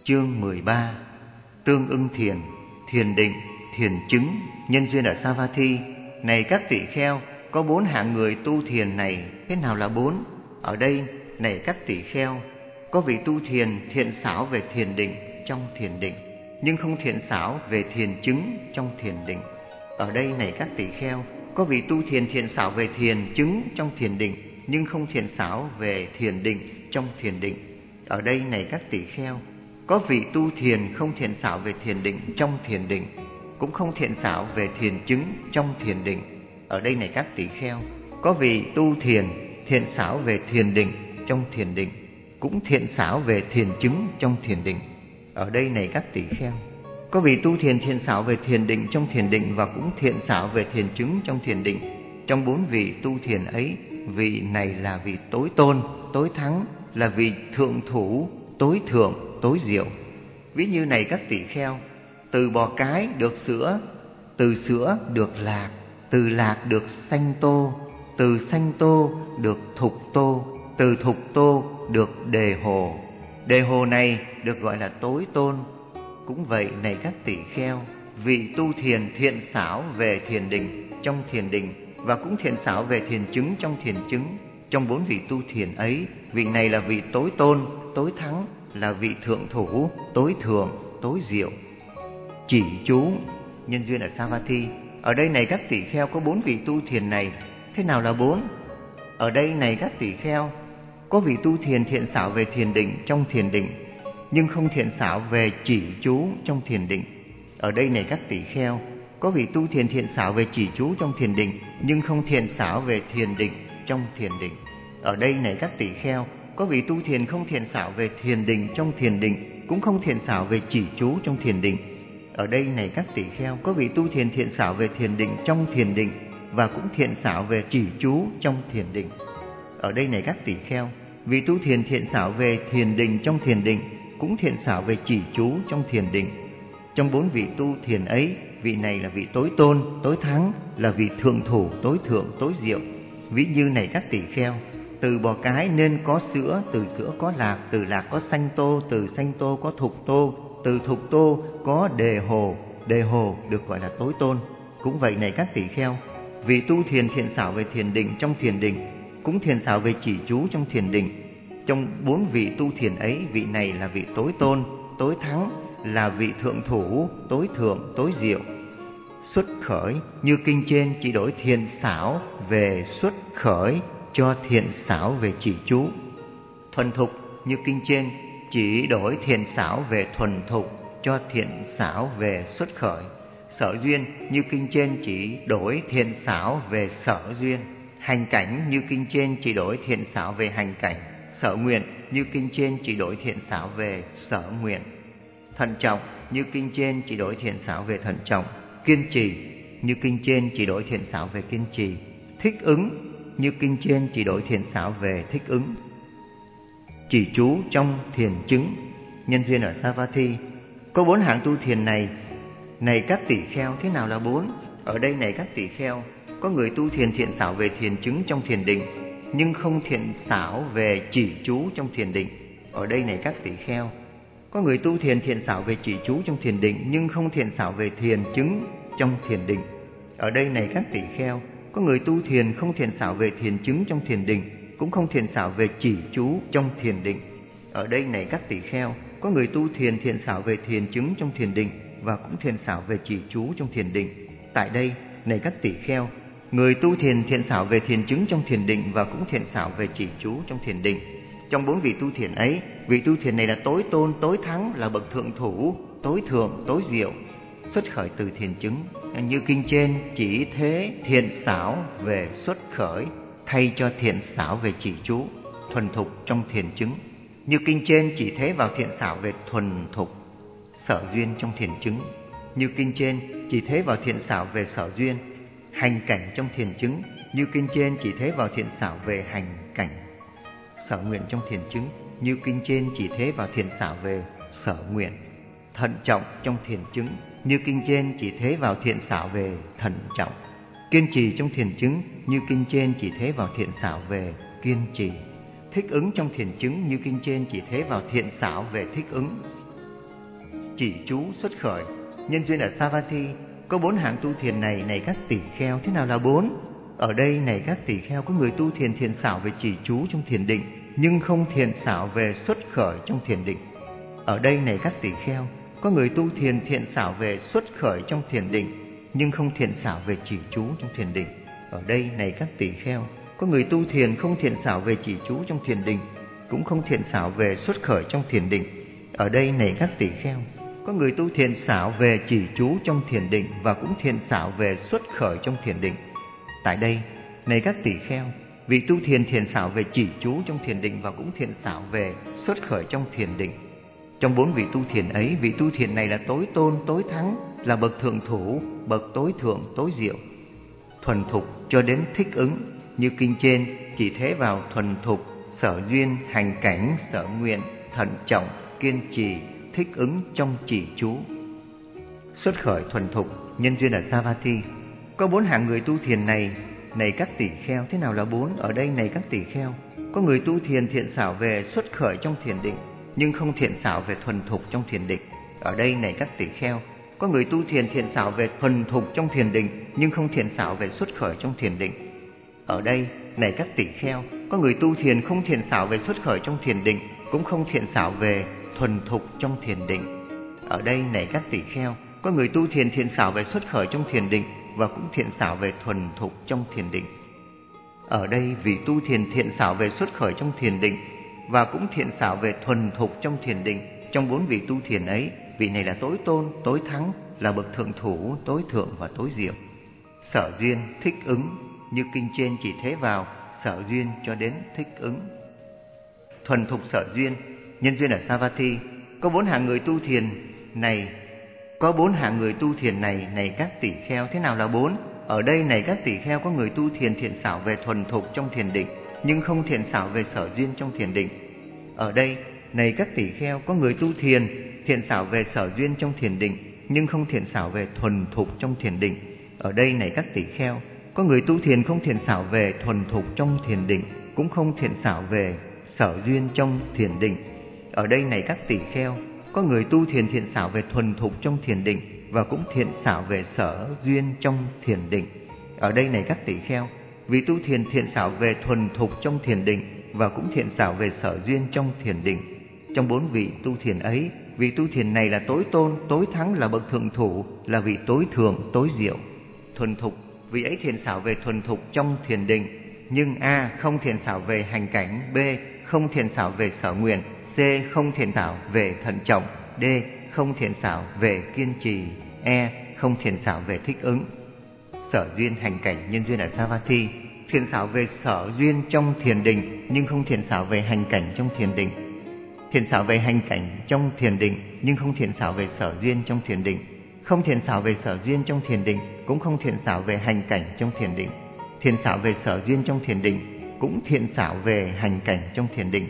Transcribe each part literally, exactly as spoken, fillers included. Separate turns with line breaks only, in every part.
Chương mười ba. Tương ưng thiền, thiền định, thiền chứng, nhân duyên ở Savatthi. Này các tỳ kheo, có bốn hạng người tu thiền này. Thế nào là bốn? Ở đây, này các tỳ kheo, có vị tu thiền thiện xảo về thiền định trong thiền định, nhưng không thiện xảo về thiền chứng trong thiền định. Ở đây, này các tỳ kheo, có vị tu thiền thiện xảo về thiền chứng trong thiền định, nhưng không thiện xảo về thiền định trong thiền định. Ở đây, này các tỳ kheo, có vị tu thiền không thiện xảo về thiền định trong thiền định, cũng không thiện xảo về thiền chứng trong thiền định. Ở đây, này các tỳ kheo, có vị tu thiền thiện xảo về thiền định trong thiền định, cũng thiện xảo về thiền chứng trong thiền định. Ở đây, này các tỳ kheo, có vị tu thiền thiện xảo về thiền định trong thiền định và cũng thiện xảo về thiền chứng trong thiền định. Trong bốn vị tu thiền ấy, vị này là vị tối tôn, tối thắng, là vị thượng thủ, tối thượng, tối diệu. Ví như này các tỳ kheo, từ bò cái được sữa, từ sữa được lạc, từ lạc được sanh tô, từ sanh tô được thục tô, từ thục tô được đề hồ. Đề hồ này được gọi là tối tôn. Cũng vậy, này các tỳ kheo, vị tu thiền thiện xảo về thiền định trong thiền định và cũng thiện xảo về thiền chứng trong thiền chứng. Trong bốn vị tu thiền ấy, vị này là vị tối tôn, tối thắng, là vị thượng thủ, tối thượng, tối diệu. Chỉ chú, nhân duyên ở Savatthi. Ở đây, này các tỳ kheo, có bốn vị tu thiền này. Thế nào là bốn? Ở đây, này các tỳ kheo, có vị tu thiền thiện xảo về thiền định trong thiền định, nhưng không thiện xảo về chỉ chú trong thiền định. Ở đây, này các tỳ kheo, có vị tu thiền thiện xảo về chỉ chú trong thiền định, nhưng không thiện xảo về thiền định trong thiền định. Ở đây, này các tỳ kheo, có vị tu thiền không thiện xảo về thiền định trong thiền định, cũng không thiện xảo về chỉ chú trong thiền định. Ở đây, này các tỳ kheo, có vị tu thiền thiện xảo về thiền định trong thiền định và cũng thiện xảo về chỉ chú trong thiền định. Ở đây, này các tỳ kheo, vị tu thiền thiện xảo về thiền định trong thiền định, cũng thiện xảo về chỉ chú trong thiền định. Trong bốn vị tu thiền ấy, vị này là vị tối tôn, tối thắng, là vị thượng thủ, tối thượng, tối diệu. Ví như này các tỳ kheo, từ bò cái nên có sữa, từ sữa có lạc, từ lạc có sanh tô, từ sanh tô có thục tô, từ thục tô có đề hồ. Đề hồ được gọi là tối tôn. Cũng vậy, này các tỳ kheo, vị tu thiền thiện xảo về thiền định trong thiền định, cũng thiện xảo về chỉ chú trong thiền định. Trong bốn vị tu thiền ấy, vị này là vị tối tôn, tối thắng, là vị thượng thủ, tối thượng, tối diệu. Xuất khởi, như kinh trên chỉ đổi thiện xảo về xuất khởi cho thiện xảo về chỉ chú. Thuần thục, như kinh trên chỉ đổi thiện xảo về thuần thục cho thiện xảo về xuất khởi. Sở duyên, như kinh trên chỉ đổi thiện xảo về sở duyên. Hành cảnh, như kinh trên chỉ đổi thiện xảo về hành cảnh. Sở nguyện, như kinh trên chỉ đổi thiện xảo về sở nguyện. Thận trọng, như kinh trên chỉ đổi thiện xảo về thận trọng. Kiên trì, như kinh trên chỉ đổi thiện xảo về kiên trì. Thích ứng, như kinh trên chỉ đổi thiện xảo về thích ứng. Chỉ chú trong thiền chứng, nhân duyên ở Savatthi. Có bốn hạng tu thiền này. Này các tỳ kheo, thế nào là bốn? Ở đây, này các tỳ kheo, có người tu thiền thiện xảo về thiền chứng trong thiền định, nhưng không thiện xảo về chỉ chú trong thiền định. Ở đây, này các tỳ kheo, có người tu thiền thiện xảo về chỉ chú trong thiền định, nhưng không thiện xảo về thiền chứng trong thiền định. Ở đây, này các tỳ kheo, có người tu thiền không thiện xảo về thiền chứng trong thiền định, cũng không thiện xảo về chỉ chú trong thiền định. Ở đây, này các tỳ kheo, có người tu thiền thiện xảo về thiền chứng trong thiền định và cũng thiện xảo về chỉ chú trong thiền định. Tại đây, này các tỳ kheo, người tu thiền thiện xảo về thiền chứng trong thiền định và cũng thiện xảo về chỉ chú trong thiền định. Trong bốn vị tu thiền ấy, vị tu thiền này là tối tôn, tối thắng, là bậc thượng thủ, tối thượng, tối diệu. Xuất khởi từ thiền chứng, như kinh trên chỉ thế thiện xảo về xuất khởi thay cho thiện xảo về chỉ chú. Thuần thục trong thiền chứng, như kinh trên chỉ thế vào thiện xảo về thuần thục. Sở duyên trong thiền chứng, như kinh trên chỉ thế vào thiện xảo về sở duyên. Hành cảnh trong thiền chứng, như kinh trên chỉ thế vào thiện xảo về hành cảnh. Sở nguyện trong thiền chứng, như kinh trên chỉ thế vào thiện xảo về sở nguyện. Thận trọng trong thiền chứng, như kinh trên chỉ thế vào thiện xảo về thận trọng. Kiên trì trong thiền chứng, như kinh trên chỉ thế vào thiện xảo về kiên trì. Thích ứng trong thiền chứng, như kinh trên chỉ thế vào thiện xảo về thích ứng. chỉ chú, xuất khởi, nhân duyên ở Savatthi. Có bốn hạng tu thiền này, này các tỷ kheo. Thế nào là bốn? Ở đây này các tỷ kheo, có người tu thiền thiện xảo về chỉ chú trong thiền định, nhưng không thiện xảo về xuất khởi trong thiền định. Ở đây này các tỷ kheo, có người tu thiền thiện xảo về xuất khởi trong thiền định, nhưng không thiện xảo về chỉ chú trong thiền định. Ở đây này các tỷ kheo, có người tu thiền không thiện xảo về chỉ chú trong thiền định, cũng không thiện xảo về xuất khởi trong thiền định. Ở đây này các tỷ kheo, có người tu thiện xảo về chỉ chú trong thiền định và cũng thiện xảo về xuất khởi trong thiền định. Tại đây, này các tỷ kheo, vị tu thiền thiện xảo về chỉ chú trong thiền định và cũng thiện xảo về xuất khởi trong thiền định. Trong bốn vị tu thiền ấy, vị tu thiền này là tối tôn, tối thắng, là bậc thượng thủ, bậc tối thượng, tối diệu, thuần thục cho đến thích ứng. Như kinh trên, chỉ thế vào thuần thục, sở duyên, hành cảnh, sở nguyện, thận trọng, kiên trì, thích ứng trong chỉ chú. Xuất khởi thuần thục, nhân duyên ở Savatthi. Có bốn hạng người tu thiền này, này các tỷ kheo. Thế nào là bốn? Ở đây này các tỷ kheo, có người tu thiền thiện xảo về xuất khởi trong thiền định, nhưng không thiện xảo về thuần thục trong thiền định. Ở đây này các tỷ kheo, có người tu thiền thiện xảo về thuần thục trong thiền định, nhưng không thiện xảo về xuất khởi trong thiền định. Ở đây này các tỷ kheo, có người tu thiền không thiện xảo về xuất khởi trong thiền định, cũng không thiện xảo về thuần thục trong thiền định. Ở đây này các tỷ kheo, có người tu thiền thiện xảo về xuất khởi trong thiền định và cũng thiện xảo về thuần thục trong thiền định. Ở đây vị tu thiền thiện xảo về xuất khởi trong thiền định và cũng thiện xảo về thuần thục trong thiền định. Trong bốn vị tu thiền ấy, vị này là tối tôn, tối thắng, là bậc thượng thủ, tối thượng và tối diệu. Sở duyên, thích ứng, như kinh trên chỉ thế vào sở duyên cho đến thích ứng. Thuần thục sở duyên, nhân duyên ở Savatthi. Có bốn hạng người tu thiền này, có bốn hạng người tu thiền này, này các tỷ kheo. Thế nào là bốn? Ở đây này các tỷ kheo, có người tu thiền thiện xảo về thuần thục trong thiền định, nhưng không thiện xảo về sở duyên trong thiền định. Ở đây này các tỷ kheo, có người tu thiền thiện xảo về sở duyên trong thiền định, nhưng không thiện xảo về thuần thục trong thiền định. Ở đây này các tỷ kheo, có người tu thiền không thiện xảo về thuần thục trong thiền định, cũng không thiện xảo về sở duyên trong thiền định. Ở đây này các tỷ kheo, có người tu thiền thiện xảo về thuần thục trong thiền định và cũng thiện xảo về sở duyên trong thiền định. Ở đây này các tỷ kheo, vị tu thiền thiện xảo về thuần thục trong thiền định và cũng thiện xảo về sở duyên trong thiền định. Trong bốn vị tu thiền ấy, vị tu thiền này là tối tôn, tối thắng, là bậc thượng thủ, là vị tối thượng, tối diệu. Thuần thục, vị ấy thiện xảo về thuần thục trong thiền định, nhưng A. không thiện xảo về hành cảnh, B. không thiện xảo về sở nguyện, C. không thiện xảo về thận trọng, D. không thiện xảo về kiên trì, E. không thiện xảo về thích ứng. Sở duyên, hành cảnh, nhân duyên ở Savatthi. Thiện xảo về sở duyên trong thiền định, nhưng không thiện xảo về hành cảnh trong thiền định. Thiện xảo về hành cảnh trong thiền định, nhưng không thiện xảo về sở duyên trong thiền định. Không thiện xảo về sở duyên trong thiền định, cũng không thiện xảo về hành cảnh trong thiền định. Thiện xảo về sở duyên trong thiền định, cũng thiện xảo về hành cảnh trong thiền định.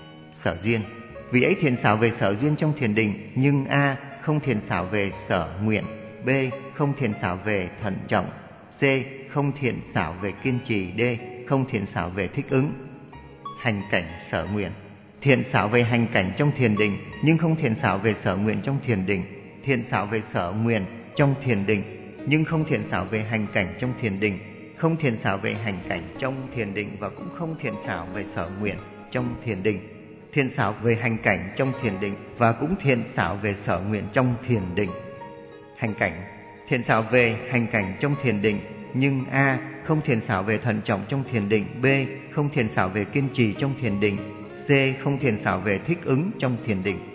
Sở duyên, vì ấy thiện xảo về sở duyên trong thiền định, nhưng A. không thiện xảo về sở nguyện, B. không thiện xảo về thận trọng, C. không thiện xảo về kiên trì, D. không thiện xảo về thích ứng. Hành cảnh, sở nguyện. Thiện xảo về hành cảnh trong thiền định, nhưng không thiện xảo về sở nguyện trong thiền định. Thiện xảo về sở nguyện trong thiền định, nhưng không thiện xảo về hành cảnh trong thiền định. Không thiện xảo về hành cảnh trong thiền định và cũng không thiện xảo về sở nguyện trong thiền định. Thiện xảo về hành cảnh trong thiền định và cũng thiện xảo về sở nguyện trong thiền định. Hành cảnh, thiện xảo về hành cảnh trong thiền định, nhưng A. không thiện xảo về thận trọng trong thiền định, B. không thiện xảo về kiên trì trong thiền định, C. không thiện xảo về thích ứng trong thiền định.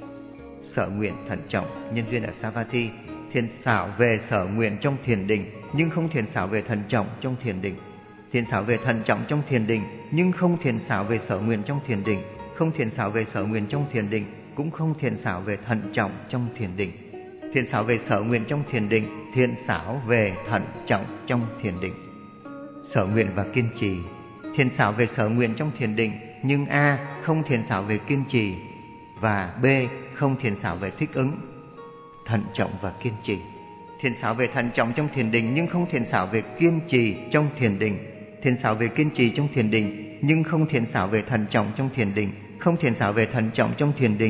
Sở nguyện, thận trọng, nhân duyên ở Savatthi. Thiện xảo về sở nguyện trong thiền định, nhưng không thiện xảo về thận trọng trong thiền định. Thiện xảo về thận trọng trong thiền định, nhưng không thiện xảo về sở nguyện trong thiền định. Không thiện xảo về sở nguyện trong thiền định, cũng không thiện xảo về thận trọng trong thiền định. Thiện xảo về sở nguyện trong thiền định, thiện xảo về thận trọng trong thiền định. Sở nguyện và kiên trì. Thiện xảo về sở nguyện trong thiền định, nhưng A. không thiện xảo về kiên trì và B. không thiện xảo về thích ứng. Thận trọng và kiên trì. Thiện xảo về thận trọng trong thiền định, nhưng không thiện xảo về kiên trì trong thiền định. Thiện xảo về kiên trì trong thiền định, nhưng không thiện xảo về thận trọng trong thiền định. Không thiện xảo về thận trọng trong thiền định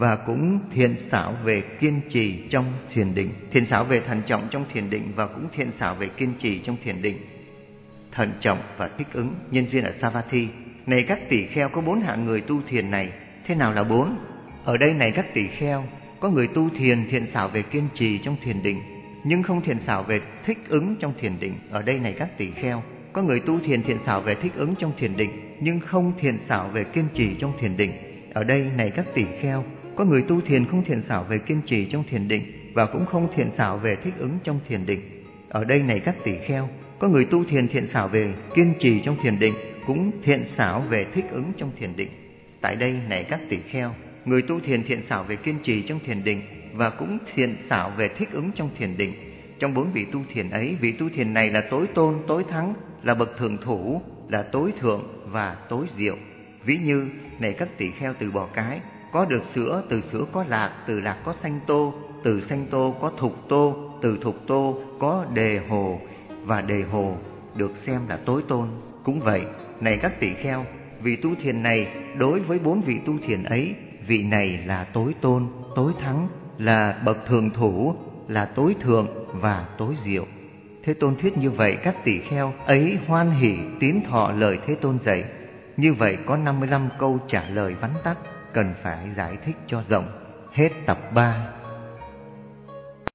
và cũng thiện xảo về kiên trì trong thiền định. Thiện xảo về thận trọng trong thiền định và cũng thiện xảo về kiên trì trong thiền định. Thận trọng và thích ứng, nhân duyên ở Savatthi. Này các tỳ kheo, có bốn hạng người tu thiền này. Thế nào là bốn? Ở đây này các tỳ kheo, có người tu thiền thiện xảo về kiên trì trong thiền định, nhưng không thiện xảo về thích ứng trong thiền định. Ở đây này các tỳ kheo, có người tu thiền thiện xảo về thích ứng trong thiền định, nhưng không thiện xảo về kiên trì trong thiền định. Ở đây này các tỳ kheo, có người tu thiền không thiện xảo về kiên trì trong thiền định và cũng không thiện xảo về thích ứng trong thiền định. Ở đây này các tỳ kheo, có người tu thiền thiện xảo về kiên trì trong thiền định, cũng thiện xảo về thích ứng trong thiền định. Tại đây này các tỳ kheo, người tu thiền thiện xảo về kiên trì trong thiền định và cũng thiện xảo về thích ứng trong thiền định. Trong bốn vị tu thiền ấy, vị tu thiền này là tối tôn, tối thắng, là bậc thượng thủ, là tối thượng và tối diệu. Ví như, này các tỳ kheo từ bò cái, có được sữa, từ sữa có lạc, từ lạc có sanh tô, từ sanh tô có thục tô, từ thục tô có đề hồ, và đề hồ được xem là tối tôn. Cũng vậy, này các tỳ kheo, vị tu thiền này đối với bốn vị tu thiền ấy, vị này là tối tôn, tối thắng, là bậc thượng thủ, là tối thượng và tối diệu. Thế Tôn thuyết như vậy, các tỳ kheo ấy hoan hỉ tín thọ lời Thế Tôn dạy. Như vậy có năm mươi lăm câu trả lời vắn tắt, cần phải giải thích cho rộng. Hết tập ba.